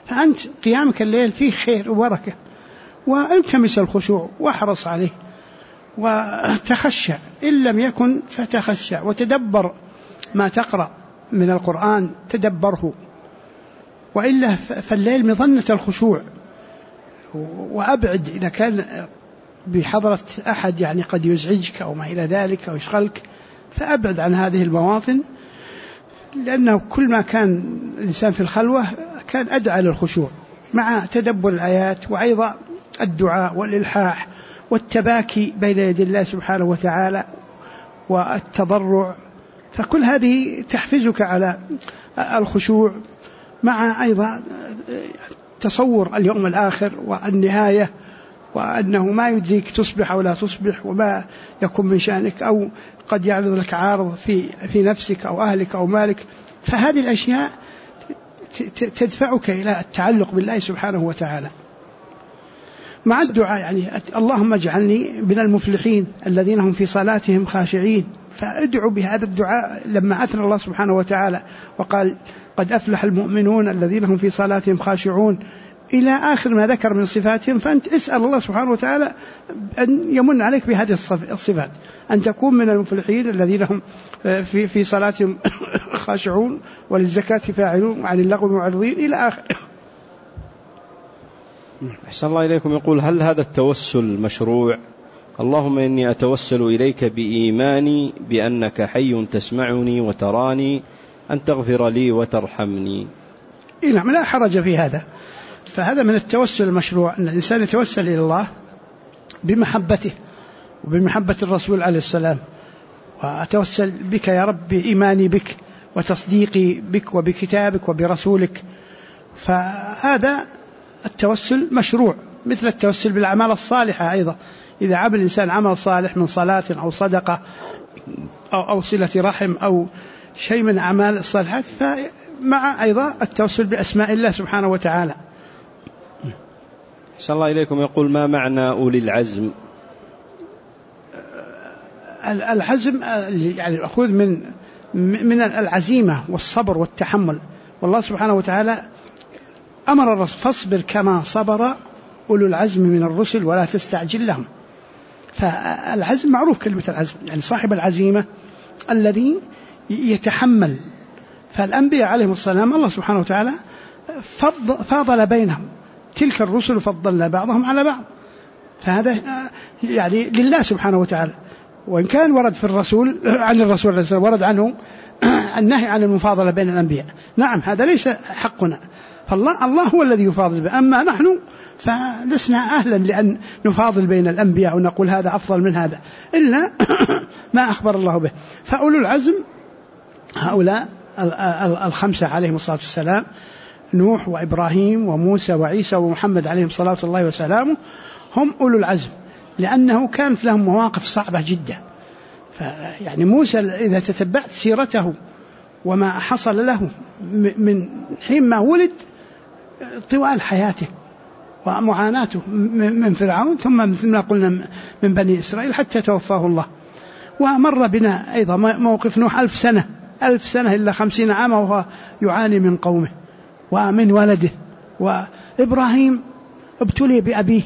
فأنت قيامك الليل فيه خير وبركة، والتمس الخشوع واحرص عليه وتخشع، إن لم يكن فتخشع، وتدبر ما تقرأ من القرآن تدبره، وإلا فالليل مظنة الخشوع. وأبعد إذا كان بحضرة أحد يعني قد يزعجك أو ما إلى ذلك أو يشغلك، فأبعد عن هذه المواطن، لأنه كل ما كان الإنسان في الخلوة كان أدعى للخشوع مع تدبر الآيات، وأيضا الدعاء والإلحاح والتباكي بين يدي الله سبحانه وتعالى والتضرع، فكل هذه تحفزك على الخشوع، مع أيضا تصور اليوم الآخر والنهاية، وأنه ما يدريك تصبح أو لا تصبح، وما يكون من شأنك، أو قد يعرض لك عارض في نفسك أو أهلك أو مالك. فهذه الأشياء تدفعك إلى التعلق بالله سبحانه وتعالى مع الدعاء، يعني اللهم اجعلني من المفلحين الذين هم في صلاتهم خاشعين. فادعوا بهذا الدعاء لما أثنى الله سبحانه وتعالى وقال قد أفلح المؤمنون الذين هم في صلاتهم خاشعون إلى آخر ما ذكر من صفاتهم. فأنت اسأل الله سبحانه وتعالى أن يمن عليك بهذه الصفات، أن تكون من المفلحين الذين هم في صلاتهم خاشعون وللزكاة فاعلون وعن اللغو معرضين إلى آخر. أحسن الله إليكم. يقول هل هذا التوسل مشروع؟ اللهم إني أتوسل إليك بإيماني بأنك حي تسمعني وتراني أن تغفر لي وترحمني. نعم، لا حرج في هذا، فهذا من التوسل المشروع، أن الإنسان يتوسل إلى الله بمحبته وبمحبة الرسول عليه السلام، وأتوسل بك يا رب بإيماني بك وتصديقي بك وبكتابك وبرسولك. فهذا التوسل مشروع، مثل التوسل بالأعمال الصالحة أيضا. إذا عمل الإنسان عمل صالح من صلاة أو صدقة أو صلة رحم أو شيء من أعمال الصالحات، فمع أيضا التوسل بأسماء الله سبحانه وتعالى. أحسن الله إليكم. يقول ما معنى أولي العزم؟ العزم يعني أخذ من العزيمة والصبر والتحمل، والله سبحانه وتعالى أمر الرسول فاصبر كما صبر أولو العزم من الرسل ولا تستعجل لهم. فالعزم معروف، كلمة العزم يعني صاحب العزيمة الذي يتحمل. فالأنبياء عليهم السلام الله سبحانه وتعالى فاضل بينهم، تلك الرسل فضلنا بعضهم على بعض، فهذا يعني لله سبحانه وتعالى. وإن كان ورد في الرسول عن الرسول عليه السلام ورد عنه النهي عن المفاضلة بين الأنبياء، نعم هذا ليس حقنا، فالله هو الذي يفاضل به، أما نحن فلسنا أهلا لأن نفاضل بين الأنبياء ونقول هذا أفضل من هذا إلا ما أخبر الله به. فأولو العزم هؤلاء الخمسة عليهم الصلاة والسلام، نوح وإبراهيم وموسى وعيسى ومحمد عليهم صلاة الله وسلامه، هم أولو العزم، لأنه كانت لهم مواقف صعبة جدا. يعني موسى إذا تتبعت سيرته وما حصل له من حين ما ولد طوال حياته ومعاناته من فرعون، ثم مثل ما قلنا من بني إسرائيل حتى توفاه الله. ومر بنا أيضا موقف نوح 1000 سنة إلا 50 عاما وهو يعاني من قومه ومن ولده. وإبراهيم ابتلي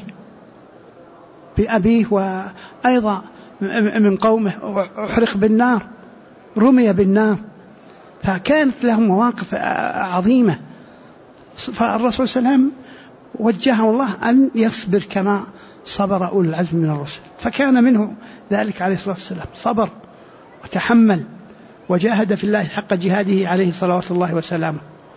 بأبيه وأيضا من قومه، أحرق بالنار، رمي بالنار، فكانت لهم مواقف عظيمة. فالرسول صلى الله عليه وسلم وجهه الله أن يصبر كما صبر أولي العزم من الرسل، فكان منه ذلك عليه الصلاة والسلام، صبر وتحمل وجاهد في الله حق جهاده عليه صلوات الله وسلامه.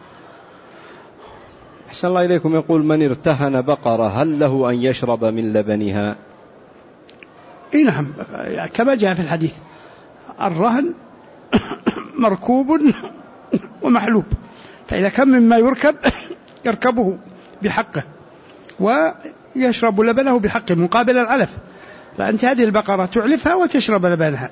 أحسن الله إليكم. يقول من ارتهن بقرة هل له أن يشرب من لبنها؟ نعم، كما جاء في الحديث الرهن مركوب ومحلوب، فإذا كان مما يركبه بحقه ويشرب لبنه بحقه مقابل العلف، فأنت هذه البقرة تعلفها وتشرب لبنها.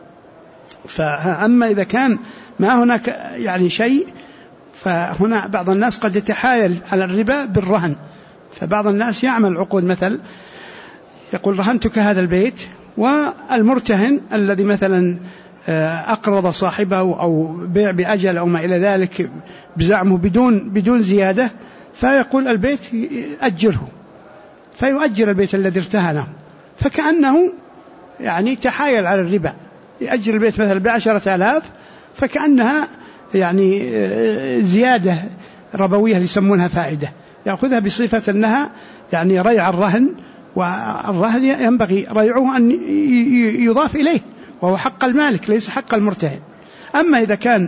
فأما إذا كان ما هناك يعني شيء، فهنا بعض الناس قد يتحايل على الربا بالرهن، فبعض الناس يعمل عقود، مثل يقول رهنتك هذا البيت، والمرتهن الذي مثلا أقرض صاحبه أو بيع بأجل أو ما إلى ذلك بزعمه بدون زيادة، فيقول البيت أجره، فيؤجر البيت الذي ارتهنه، فكأنه يعني تحايل على الربا، يأجر البيت مثلا ب10,000 فكأنها يعني زيادة ربوية يسمونها فائدة، يأخذها بصفة أنها يعني ريع الرهن، والرهن ينبغي ريعه أن يضاف إليه وهو حق المالك ليس حق المرتهن. أما إذا كان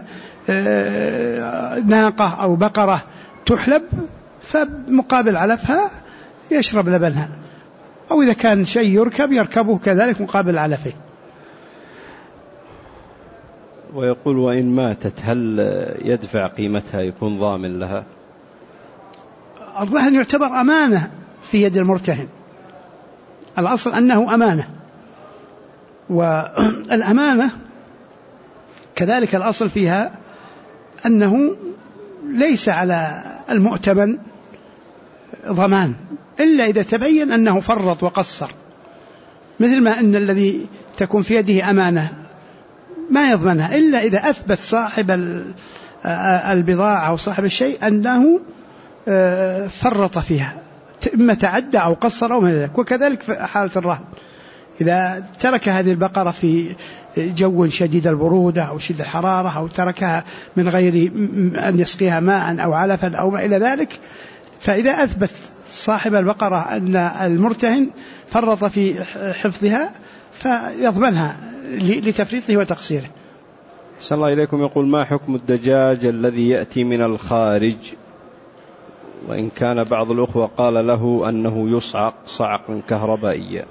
ناقة أو بقرة تحلب فمقابل علفها يشرب لبنها، أو إذا كان شيء يركبه كذلك مقابل علفه. ويقول وإن ماتت هل يدفع قيمتها، يكون ضامن لها؟ الرهن يعتبر أمانة في يد المرتهن، الأصل أنه أمانة، والأمانة كذلك الأصل فيها أنه ليس على المؤتمن ضمان إلا إذا تبين أنه فرط وقصر، مثل ما أن الذي تكون في يده أمانة ما يضمنها إلا إذا أثبت صاحب البضاعة أو صاحب الشيء أنه فرط فيها، إما تعدى أو قصر أو ما ذلك. وكذلك في حالة الرهن، إذا ترك هذه البقرة في جو شديد البرودة أو شديد الحرارة، أو تركها من غير أن يسقيها ماء أو علفا أو ما إلى ذلك، فإذا أثبت صاحب البقرة أن المرتهن فرط في حفظها فيضمنها لتفريطه وتقصيره. أحسن الله إليكم. يقول ما حكم الدجاج الذي يأتي من الخارج، وإن كان بعض الأخوة قال له أنه يصعق صعقا كهربائيا؟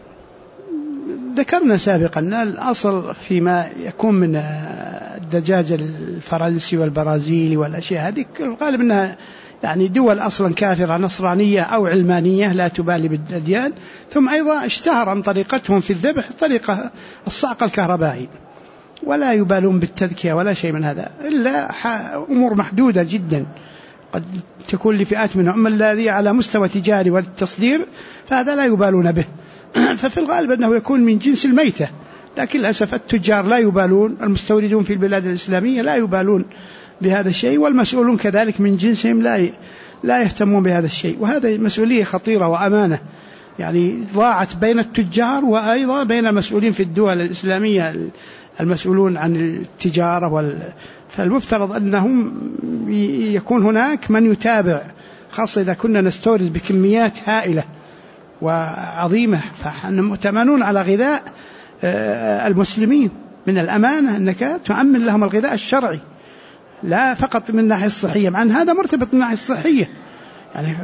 ذكرنا سابقا أن الأصل فيما يكون من الدجاج الفرنسي والبرازيلي والأشياء هذه الغالب أنها يعني دول أصلا كافرة نصرانية أو علمانية لا تبالي بالأديان، ثم أيضا اشتهر عن طريقتهم في الذبح طريقة الصعق الكهربائي، ولا يبالون بالتذكية ولا شيء من هذا إلا أمور محدودة جدا قد تكون لفئات منهم، أما الذي على مستوى تجاري والتصدير فهذا لا يبالون به. ففي الغالب أنه يكون من جنس الميتة، لكن للأسف التجار لا يبالون، المستوردون في البلاد الإسلامية لا يبالون بهذا الشيء، والمسؤولون كذلك من جنسهم لا يهتمون بهذا الشيء. وهذا مسؤولية خطيرة وأمانة يعني ضاعت بين التجار وأيضا بين المسؤولين في الدول الإسلامية المسؤولون عن التجارة فالمفترض أنهم يكون هناك من يتابع، خاصة إذا كنا نستورد بكميات هائلة وعظيمة، فنحن مؤتمنون على غذاء المسلمين. من الأمانة أنك تؤمن لهم الغذاء الشرعي لا فقط من الناحية الصحية، مع أن هذا مرتبط من الناحية الصحية يعني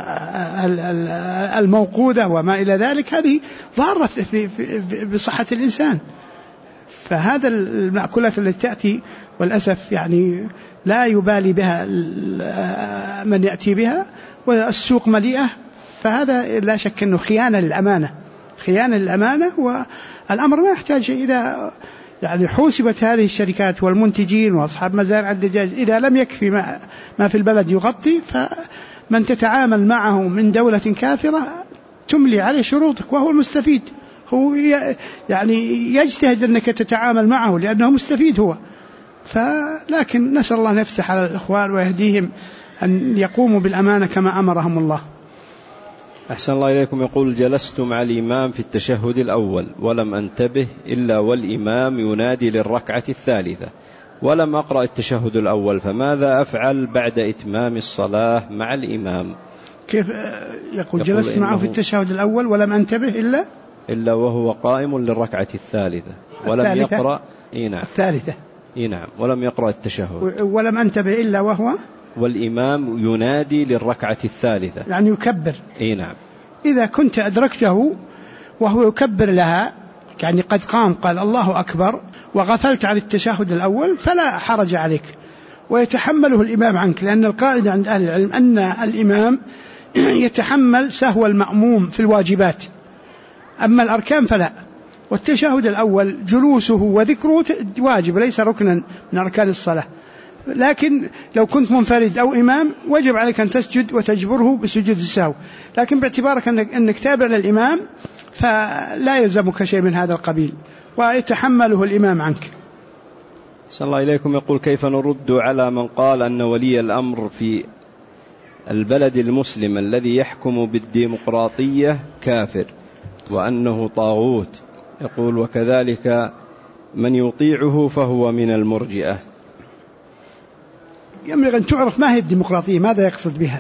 الموقودة وما إلى ذلك هذه ضارة بصحة الإنسان. فهذا المأكولات التي تأتي والأسف يعني لا يبالي بها من يأتي بها والسوق مليئة، فهذا لا شك أنه خيانة للأمانة. والأمر ما يحتاج إذا يعني حوسبت هذه الشركات والمنتجين وأصحاب مزارع الدجاج إذا لم يكفي ما في البلد يغطي، فمن تتعامل معه من دولة كافرة تملي عليه شروطك وهو المستفيد، هو يعني يجتهد أنك تتعامل معه لأنه مستفيد هو. لكن نسأل الله أن يفتح على الإخوان ويهديهم أن يقوموا بالأمانة كما أمرهم الله. أحسن الله إليكم. يقول جلست مع الإمام في التشهد الأول ولم أنتبه إلا والإمام ينادي للركعة الثالثة ولم أقرأ التشهد الأول، فماذا أفعل بعد إتمام الصلاة مع الإمام؟ كيف يقول جلست معه في التشهد الأول ولم أنتبه إلا وهو قائم للركعة الثالثة ولم يقرأ الثالثة نعم ولم يقرأ التشهد ولم أنتبه إلا وهو والإمام ينادي للركعة الثالثة يعني يكبر. نعم. إذا كنت أدركته وهو يكبر لها يعني قد قال الله أكبر وغفلت عن التشهد الأول فلا حرج عليك ويتحمله الإمام عنك، لأن القاعدة عند أهل العلم أن الإمام يتحمل سهو المأموم في الواجبات، أما الأركان فلا. والتشهد الأول جلوسه وذكره واجب ليس ركنا من أركان الصلاة، لكن لو كنت منفرد أو إمام وجب عليك أن تسجد وتجبره بسجود السهو، لكن باعتبارك أنك تابع للإمام فلا يلزمك شيء من هذا القبيل ويتحمله الإمام عنك. صلى الله إليكم. يقول كيف نرد على من قال أن ولي الأمر في البلد المسلم الذي يحكم بالديمقراطية كافر وأنه طاغوت. يقول وكذلك من يطيعه فهو من المرجئة. ينبغي أن تعرف ما هي الديمقراطية، ماذا يقصد بها،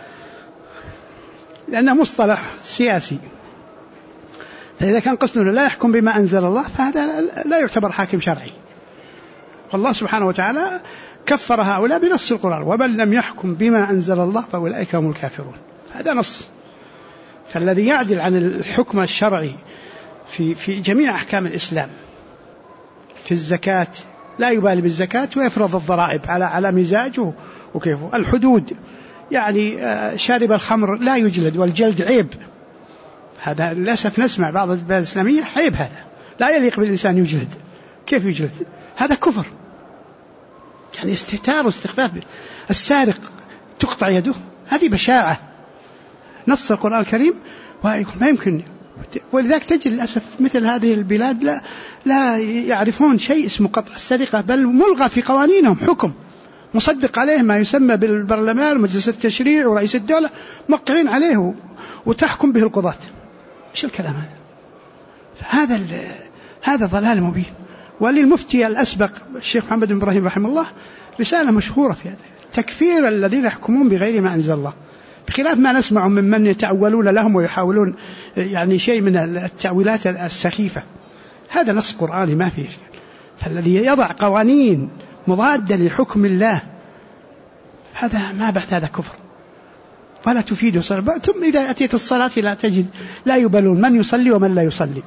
لأنه مصطلح سياسي. فإذا كان قصده لا يحكم بما أنزل الله فهذا لا يعتبر حاكم شرعي. والله سبحانه وتعالى كفر هؤلاء بنص القرآن: ومن لم يحكم بما أنزل الله فأولئك هم الكافرون. هذا نص. فالذي يعدل عن الحكم الشرعي في جميع أحكام الإسلام، في الزكاة لا يبالي بالزكاة ويفرض الضرائب على مزاجه وكيفه. الحدود يعني شارب الخمر لا يجلد والجلد عيب. هذا للأسف نسمع بعض البلاد الإسلامية عيب، هذا لا يليق بالإنسان يجلد. كيف يجلد؟ هذا كفر، يعني استهتار واستخفاف. السارق تقطع يده، هذه بشاعة. نص القرآن الكريم ما يمكن. ولذلك تجد للأسف مثل هذه البلاد لا يعرفون شيء اسمه قطع السرقة، بل ملغى في قوانينهم حكم مصدق عليه ما يسمى بالبرلمان ومجلس التشريع ورئيس الدولة، موقعين عليه وتحكم به القضاة. إيش الكلام هذا؟ هذا ضلال مبين. وللمفتي الأسبق الشيخ محمد بن إبراهيم رحمه الله رسالة مشهورة في هذا: تكفير الذين يحكمون بغير ما أنزل الله، بخلاف ما نسمع من يتأولون لهم ويحاولون يعني شيء من التأويلات السخيفة. هذا نص قرآني ما فيه إشكال. فالذي يضع قوانين مضادة لحكم الله هذا ما بعد هذا كفر ولا تفيد صلاة. ثم إذا أتيت الصلاة لا تجد، لا يبالون من يصلي ومن لا يصلي.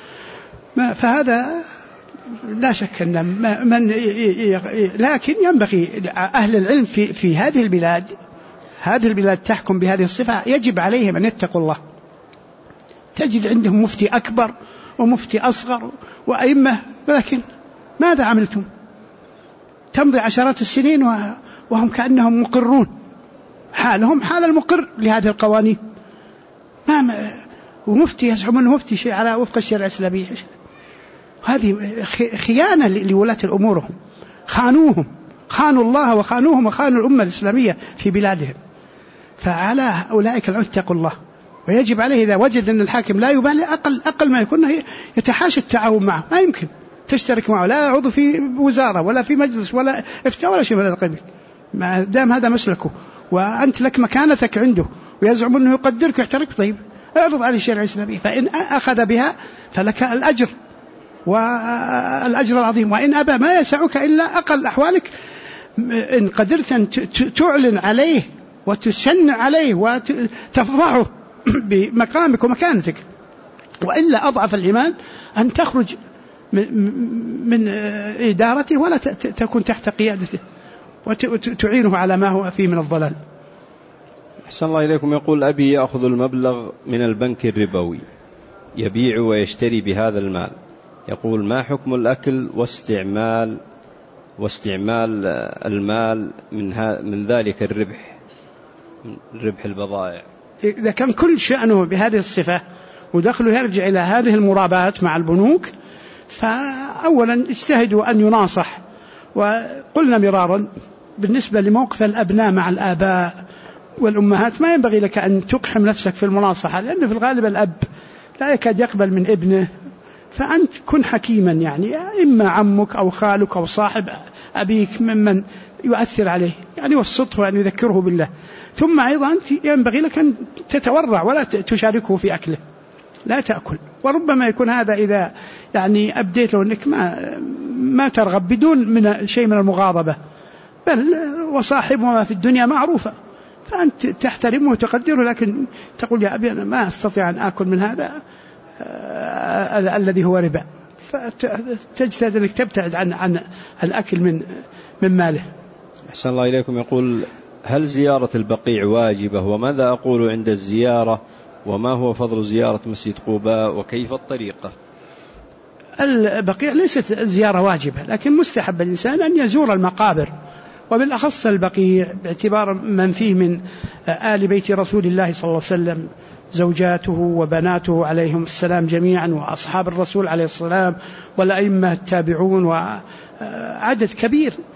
فهذا لا شك أن لكن ينبغي أهل العلم في هذه البلاد تحكم بهذه الصفة، يجب عليهم أن يتقوا الله. تجد عندهم مفتي أكبر ومفتي أصغر وأئمة، ولكن ماذا عملتم؟ تمضي عشرات السنين وهم كأنهم مقرون، حالهم حال المقر لهذه القوانين. ومفتي يزعم أنه مفتي شيء على وفق الشريعة الإسلامية. هذه خيانة لولاة الأمورهم، خانوا الله وخانوهم وخانوا الأمة الإسلامية في بلادهم. فعلى أولئك أن يتقوا الله، ويجب عليه إذا وجد أن الحاكم لا يبالي أقل ما يكون يتحاشى التعاون معه. ما يمكن تشترك معه، لا عضو في وزارة ولا في مجلس ولا إفتاء ولا شيء من هذا القبيل، ما دام هذا مسلكه وأنت لك مكانتك عنده ويزعم أنه يقدرك ويحترك. طيب اعرض عليه الشريعة الإسلامية، فإن أخذ بها فلك الأجر والأجر العظيم، وإن أبى ما يسعك إلا أقل أحوالك إن قدرت أن تعلن عليه وتشن عليه وتفضحه بمقامك ومكانتك. وإلا أضعف الإيمان أن تخرج من إدارته ولا تكون تحت قيادته وتعينه على ما هو فيه من الضلال. أحسن الله إليكم. يقول أبي يأخذ المبلغ من البنك الربوي يبيع ويشتري بهذا المال، يقول ما حكم الأكل واستعمال المال من ذلك الربح البضائع؟ إذا كان كل شأنه بهذه الصفة ودخله يرجع إلى هذه المرابات مع البنوك، فأولا اجتهدوا أن يناصح. وقلنا مرارا بالنسبة لموقف الأبناء مع الآباء والأمهات ما ينبغي لك أن تقحم نفسك في المناصحة، لأن في الغالب الأب لا يكاد يقبل من ابنه. فأنت كن حكيما، يعني إما عمك أو خالك أو صاحب أبيك ممن يؤثر عليه، يعني وسطه أن يذكره بالله. ثم أيضا ينبغي لك أن تتورع ولا تشاركه في أكله، لا تأكل. وربما يكون هذا إذا يعني أبديت له أنك ما ترغب بدون من شيء من المغاضبة، بل وصاحب ما في الدنيا معروفة، فأنت تحترمه وتقدره، لكن تقول يا أبي أنا ما أستطيع أن آكل من هذا الذي هو ربا، فتجتهد أنك تبتعد عن الأكل من ماله. أحسن الله إليكم. يقول هل زيارة البقيع واجبة؟ وماذا أقول عند الزيارة؟ وما هو فضل زيارة مسجد قباء؟ وكيف الطريقة؟ البقيع ليست زيارة واجبة، لكن مستحب الإنسان أن يزور المقابر، وبالأخص البقيع باعتبار من فيه من آل بيت رسول الله صلى الله عليه وسلم، زوجاته وبناته عليهم السلام جميعا، وأصحاب الرسول عليه السلام، والأئمة التابعون، وعدد كبير.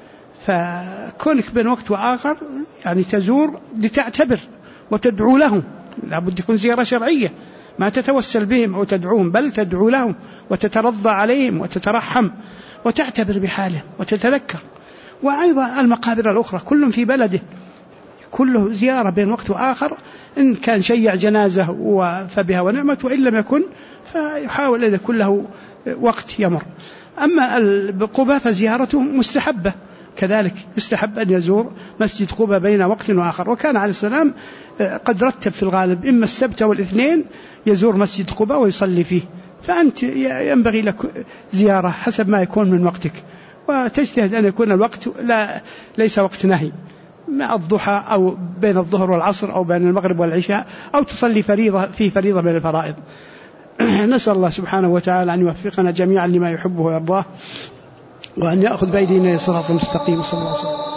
فكونك بين وقت وآخر يعني تزور لتعتبر وتدعو لهم، لابد يكون زيارة شرعية، ما تتوسل بهم أو تدعوهم، بل تدعو لهم وتترضى عليهم وتترحم وتعتبر بحالهم وتتذكر. وأيضا المقابر الأخرى كل في بلده، كله زيارة بين وقت وآخر، إن كان شيع جنازة فبها ونعمت، وإن لم يكن فيحاول أن يكون له وقت يمر. أما قباء فزيارته مستحبة كذلك، يستحب أن يزور مسجد قباء بين وقت وآخر. وكان عليه السلام قد رتب في الغالب إما السبت والاثنين يزور مسجد قباء ويصلي فيه، فأنت ينبغي لك زيارة حسب ما يكون من وقتك، وتجتهد أن يكون الوقت ليس وقت نهي، مع الضحى أو بين الظهر والعصر أو بين المغرب والعشاء، أو تصلي فريضة من الفرائض. نسأل الله سبحانه وتعالى أن يوفقنا جميعا لما يحبه ويرضاه، وأن يأخذ بأيدينا صراط مستقيم. صلى الله عليه وسلم.